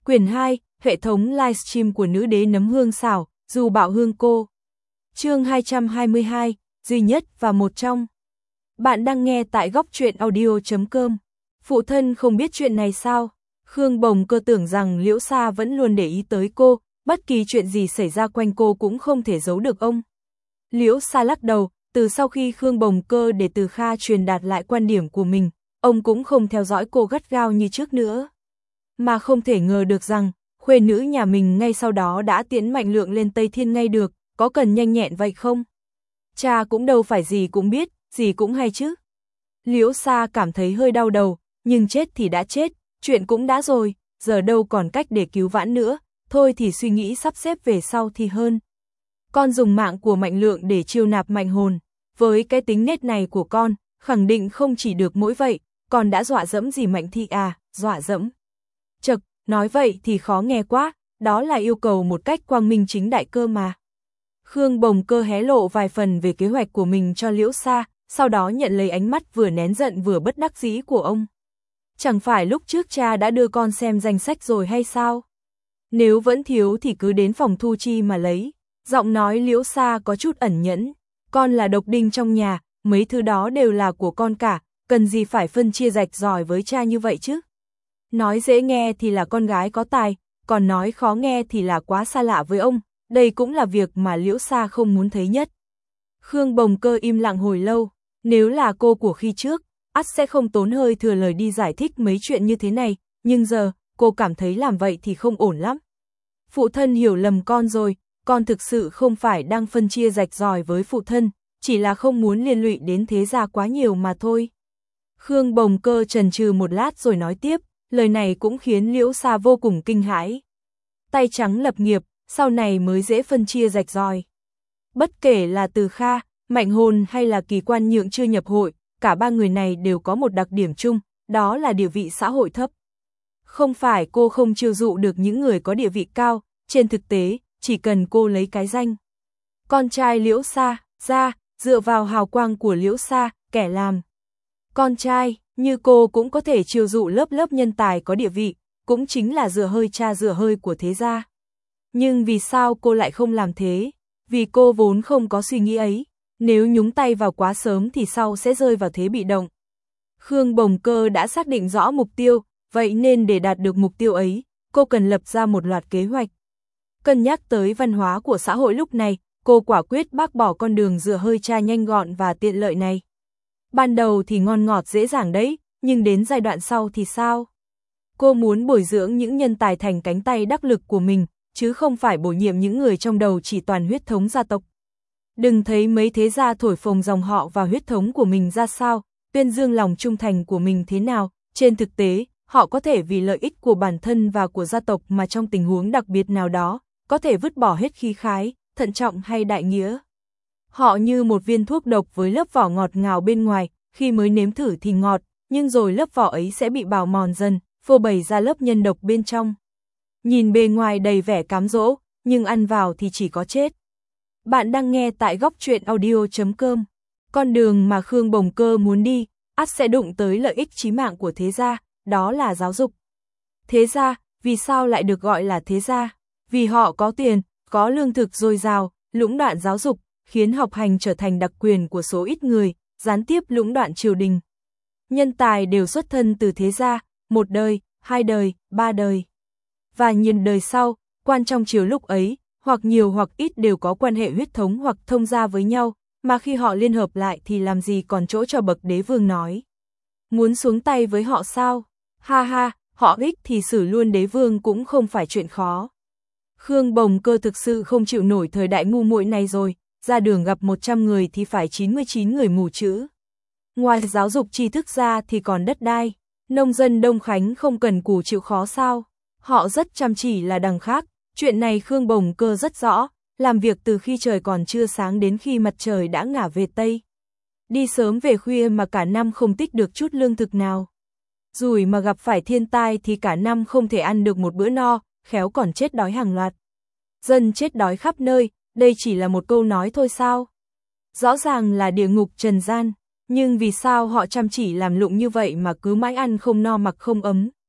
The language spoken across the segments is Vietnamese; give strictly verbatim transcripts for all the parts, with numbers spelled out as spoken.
Quyển hai, hệ thống livestream của nữ đế nấm hương xảo, dù bạo hương cô. Chương hai trăm hai mươi hai, duy nhất và một trong. Bạn đang nghe tại góc truyện audio chấm com. Phụ thân không biết chuyện này sao? Khương Bồng Cơ tưởng rằng Liễu Sa vẫn luôn để ý tới cô, bất kỳ chuyện gì xảy ra quanh cô cũng không thể giấu được ông. Liễu Sa lắc đầu, từ sau khi Khương Bồng Cơ để Từ Kha truyền đạt lại quan điểm của mình, ông cũng không theo dõi cô gắt gao như trước nữa. Mà không thể ngờ được rằng, khuê nữ nhà mình ngay sau đó đã tiến Mạnh Lượng lên Tây Thiên ngay được, có cần nhanh nhẹn vậy không? Cha cũng đâu phải gì cũng biết, gì cũng hay chứ. Liễu Sa cảm thấy hơi đau đầu, nhưng chết thì đã chết, chuyện cũng đã rồi, giờ đâu còn cách để cứu vãn nữa, thôi thì suy nghĩ sắp xếp về sau thì hơn. Con dùng mạng của Mạnh Lượng để chiêu nạp mạnh hồn, với cái tính nết này của con, khẳng định không chỉ được mỗi vậy, còn đã dọa dẫm gì Mạnh Thị à, dọa dẫm. Chật, nói vậy thì khó nghe quá, đó là yêu cầu một cách quang minh chính đại cơ mà. Khương Bồng Cơ hé lộ vài phần về kế hoạch của mình cho Liễu Sa, sau đó nhận lấy ánh mắt vừa nén giận vừa bất đắc dĩ của ông. Chẳng phải lúc trước cha đã đưa con xem danh sách rồi hay sao? Nếu vẫn thiếu thì cứ đến phòng thu chi mà lấy. Giọng nói Liễu Sa có chút ẩn nhẫn. Con là độc đinh trong nhà, mấy thứ đó đều là của con cả, cần gì phải phân chia rạch ròi với cha như vậy chứ? Nói dễ nghe thì là con gái có tài, còn nói khó nghe thì là quá xa lạ với ông, đây cũng là việc mà Liễu Sa không muốn thấy nhất. Khương Bồng Cơ im lặng hồi lâu, nếu là cô của khi trước, ắt sẽ không tốn hơi thừa lời đi giải thích mấy chuyện như thế này, nhưng giờ, cô cảm thấy làm vậy thì không ổn lắm. Phụ thân hiểu lầm con rồi, con thực sự không phải đang phân chia rạch ròi với phụ thân, chỉ là không muốn liên lụy đến thế gia quá nhiều mà thôi. Khương Bồng Cơ chần chừ một lát rồi nói tiếp, lời này cũng khiến Liễu Sa vô cùng kinh hãi. Tay trắng lập nghiệp, sau này mới dễ phân chia rạch ròi. Bất kể là Từ Kha, Mạnh Hồn hay là Kỳ Quan Nhượng chưa nhập hội, cả ba người này đều có một đặc điểm chung, đó là địa vị xã hội thấp. Không phải cô không chiêu dụ được những người có địa vị cao, trên thực tế, chỉ cần cô lấy cái danh. Con trai Liễu Sa, ra, dựa vào hào quang của Liễu Sa, kẻ làm. Con trai, như cô cũng có thể chiêu dụ lớp lớp nhân tài có địa vị, cũng chính là dựa hơi cha dựa hơi của thế gia. Nhưng vì sao cô lại không làm thế? Vì cô vốn không có suy nghĩ ấy, nếu nhúng tay vào quá sớm thì sau sẽ rơi vào thế bị động. Khương Bồng Cơ đã xác định rõ mục tiêu, vậy nên để đạt được mục tiêu ấy, cô cần lập ra một loạt kế hoạch. Cân nhắc tới văn hóa của xã hội lúc này, cô quả quyết bác bỏ con đường dựa hơi cha nhanh gọn và tiện lợi này. Ban đầu thì ngon ngọt dễ dàng đấy, nhưng đến giai đoạn sau thì sao? Cô muốn bồi dưỡng những nhân tài thành cánh tay đắc lực của mình, chứ không phải bổ nhiệm những người trong đầu chỉ toàn huyết thống gia tộc. Đừng thấy mấy thế gia thổi phồng dòng họ và huyết thống của mình ra sao, tuyên dương lòng trung thành của mình thế nào, trên thực tế, họ có thể vì lợi ích của bản thân và của gia tộc mà trong tình huống đặc biệt nào đó, có thể vứt bỏ hết khí khái, thận trọng hay đại nghĩa. Họ như một viên thuốc độc với lớp vỏ ngọt ngào bên ngoài, khi mới nếm thử thì ngọt, nhưng rồi lớp vỏ ấy sẽ bị bào mòn dần, phô bày ra lớp nhân độc bên trong. Nhìn bề ngoài đầy vẻ cám dỗ, nhưng ăn vào thì chỉ có chết. Bạn đang nghe tại góc truyện audio chấm com. Con đường mà Khương Bồng Cơ muốn đi, ắt sẽ đụng tới lợi ích chí mạng của thế gia, đó là giáo dục. Thế gia, vì sao lại được gọi là thế gia? Vì họ có tiền, có lương thực dồi dào, lũng đoạn giáo dục, khiến học hành trở thành đặc quyền của số ít người, gián tiếp lũng đoạn triều đình. Nhân tài đều xuất thân từ thế gia, một đời, hai đời, ba đời. Và nhiều đời sau, quan trong triều lúc ấy, hoặc nhiều hoặc ít đều có quan hệ huyết thống hoặc thông gia với nhau, mà khi họ liên hợp lại thì làm gì còn chỗ cho bậc đế vương nói. Muốn xuống tay với họ sao? Ha ha, họ ích thì xử luôn đế vương cũng không phải chuyện khó. Khương Bồng Cơ thực sự không chịu nổi thời đại ngu muội này rồi, ra đường gặp một trăm người thì phải chín mươi chín người mù chữ. Ngoài giáo dục tri thức ra thì còn đất đai, nông dân Đông Khánh không cần cù chịu khó sao? Họ rất chăm chỉ là đằng khác, chuyện này Khương Bồng Cơ rất rõ, làm việc từ khi trời còn chưa sáng đến khi mặt trời đã ngả về Tây. Đi sớm về khuya mà cả năm không tích được chút lương thực nào. Rủi mà gặp phải thiên tai thì cả năm không thể ăn được một bữa no, khéo còn chết đói hàng loạt. Dân chết đói khắp nơi, đây chỉ là một câu nói thôi sao? Rõ ràng là địa ngục trần gian, nhưng vì sao họ chăm chỉ làm lụng như vậy mà cứ mãi ăn không no mặc không ấm?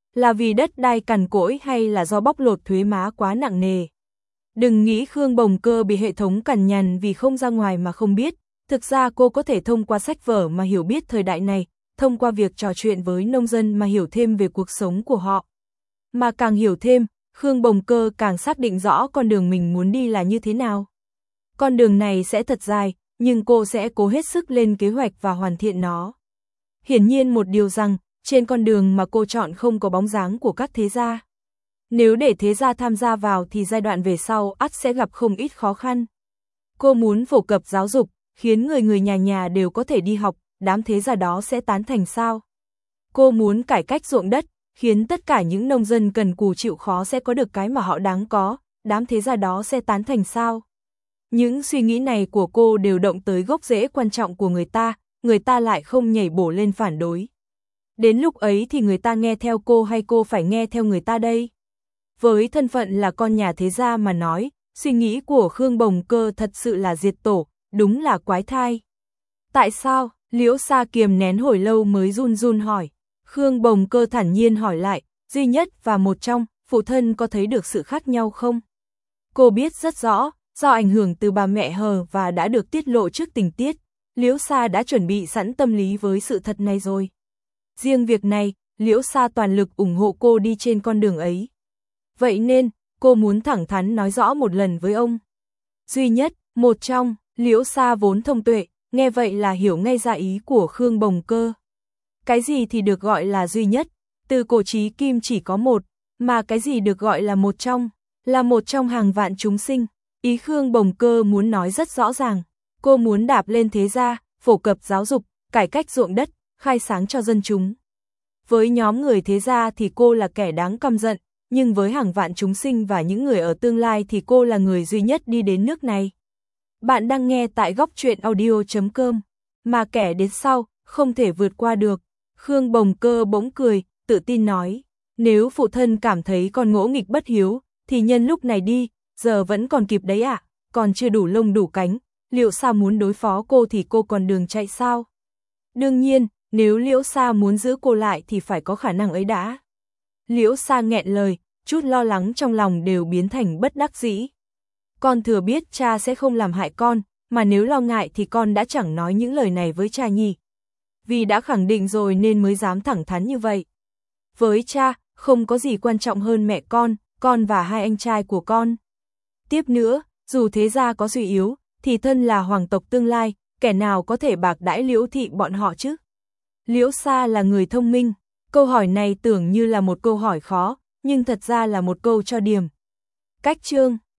là vì đất đai cằn cỗi hay là do bóc lột thuế má quá nặng nề. Đừng nghĩ Khương Bồng Cơ bị hệ thống cằn nhằn vì không ra ngoài mà không biết, thực ra cô có thể thông qua sách vở mà hiểu biết thời đại này, thông qua việc trò chuyện với nông dân mà hiểu thêm về cuộc sống của họ. Mà càng hiểu thêm, Khương Bồng Cơ càng xác định rõ con đường mình muốn đi là như thế nào. Con đường này sẽ thật dài, nhưng cô sẽ cố hết sức lên kế hoạch và hoàn thiện nó. Hiển nhiên một điều rằng, trên con đường mà cô chọn không có bóng dáng của các thế gia. Nếu để thế gia tham gia vào thì giai đoạn về sau ắt sẽ gặp không ít khó khăn. Cô muốn phổ cập giáo dục, khiến người người nhà nhà đều có thể đi học, đám thế gia đó sẽ tán thành sao? Cô muốn cải cách ruộng đất, khiến tất cả những nông dân cần cù chịu khó sẽ có được cái mà họ đáng có, đám thế gia đó sẽ tán thành sao? Những suy nghĩ này của cô đều động tới gốc rễ quan trọng của người ta, người ta lại không nhảy bổ lên phản đối. Đến lúc ấy thì người ta nghe theo cô hay cô phải nghe theo người ta đây? Với thân phận là con nhà thế gia mà nói, suy nghĩ của Khương Bồng Cơ thật sự là diệt tổ, đúng là quái thai. Tại sao? Liễu Sa kiềm nén hồi lâu mới run run hỏi. Khương Bồng Cơ thản nhiên hỏi lại, duy nhất và một trong, phụ thân có thấy được sự khác nhau không? Cô biết rất rõ, do ảnh hưởng từ bà mẹ hờ và đã được tiết lộ trước tình tiết, Liễu Sa đã chuẩn bị sẵn tâm lý với sự thật này rồi. Riêng việc này, Liễu Sa toàn lực ủng hộ cô đi trên con đường ấy. Vậy nên, cô muốn thẳng thắn nói rõ một lần với ông. Duy nhất, một trong, Liễu Sa vốn thông tuệ, nghe vậy là hiểu ngay ra ý của Khương Bồng Cơ. Cái gì thì được gọi là duy nhất, từ cổ chí kim chỉ có một, mà cái gì được gọi là một trong, là một trong hàng vạn chúng sinh. Ý Khương Bồng Cơ muốn nói rất rõ ràng, cô muốn đạp lên thế gia, phổ cập giáo dục, cải cách ruộng đất, khai sáng cho dân chúng. Với nhóm người thế gia thì cô là kẻ đáng căm giận, nhưng với hàng vạn chúng sinh và những người ở tương lai thì cô là người duy nhất đi đến nước này. Bạn đang nghe tại góc truyện audio chấm com, mà kẻ đến sau, không thể vượt qua được. Khương Bồng Cơ bỗng cười, tự tin nói, nếu phụ thân cảm thấy con ngỗ nghịch bất hiếu, thì nhân lúc này đi, giờ vẫn còn kịp đấy ạ, à? Còn chưa đủ lông đủ cánh, Liễu Sa muốn đối phó cô thì cô còn đường chạy sao? Đương nhiên, nếu Liễu Sa muốn giữ cô lại thì phải có khả năng ấy đã. Liễu Sa nghẹn lời, chút lo lắng trong lòng đều biến thành bất đắc dĩ. Con thừa biết cha sẽ không làm hại con, mà nếu lo ngại thì con đã chẳng nói những lời này với cha nhỉ. Vì đã khẳng định rồi nên mới dám thẳng thắn như vậy. Với cha, không có gì quan trọng hơn mẹ con, con và hai anh trai của con. Tiếp nữa, dù thế gia có suy yếu, thì thân là hoàng tộc tương lai, kẻ nào có thể bạc đãi Liễu thị bọn họ chứ? Liễu Sa là người thông minh, câu hỏi này tưởng như là một câu hỏi khó, nhưng thật ra là một câu cho điểm. Cách chương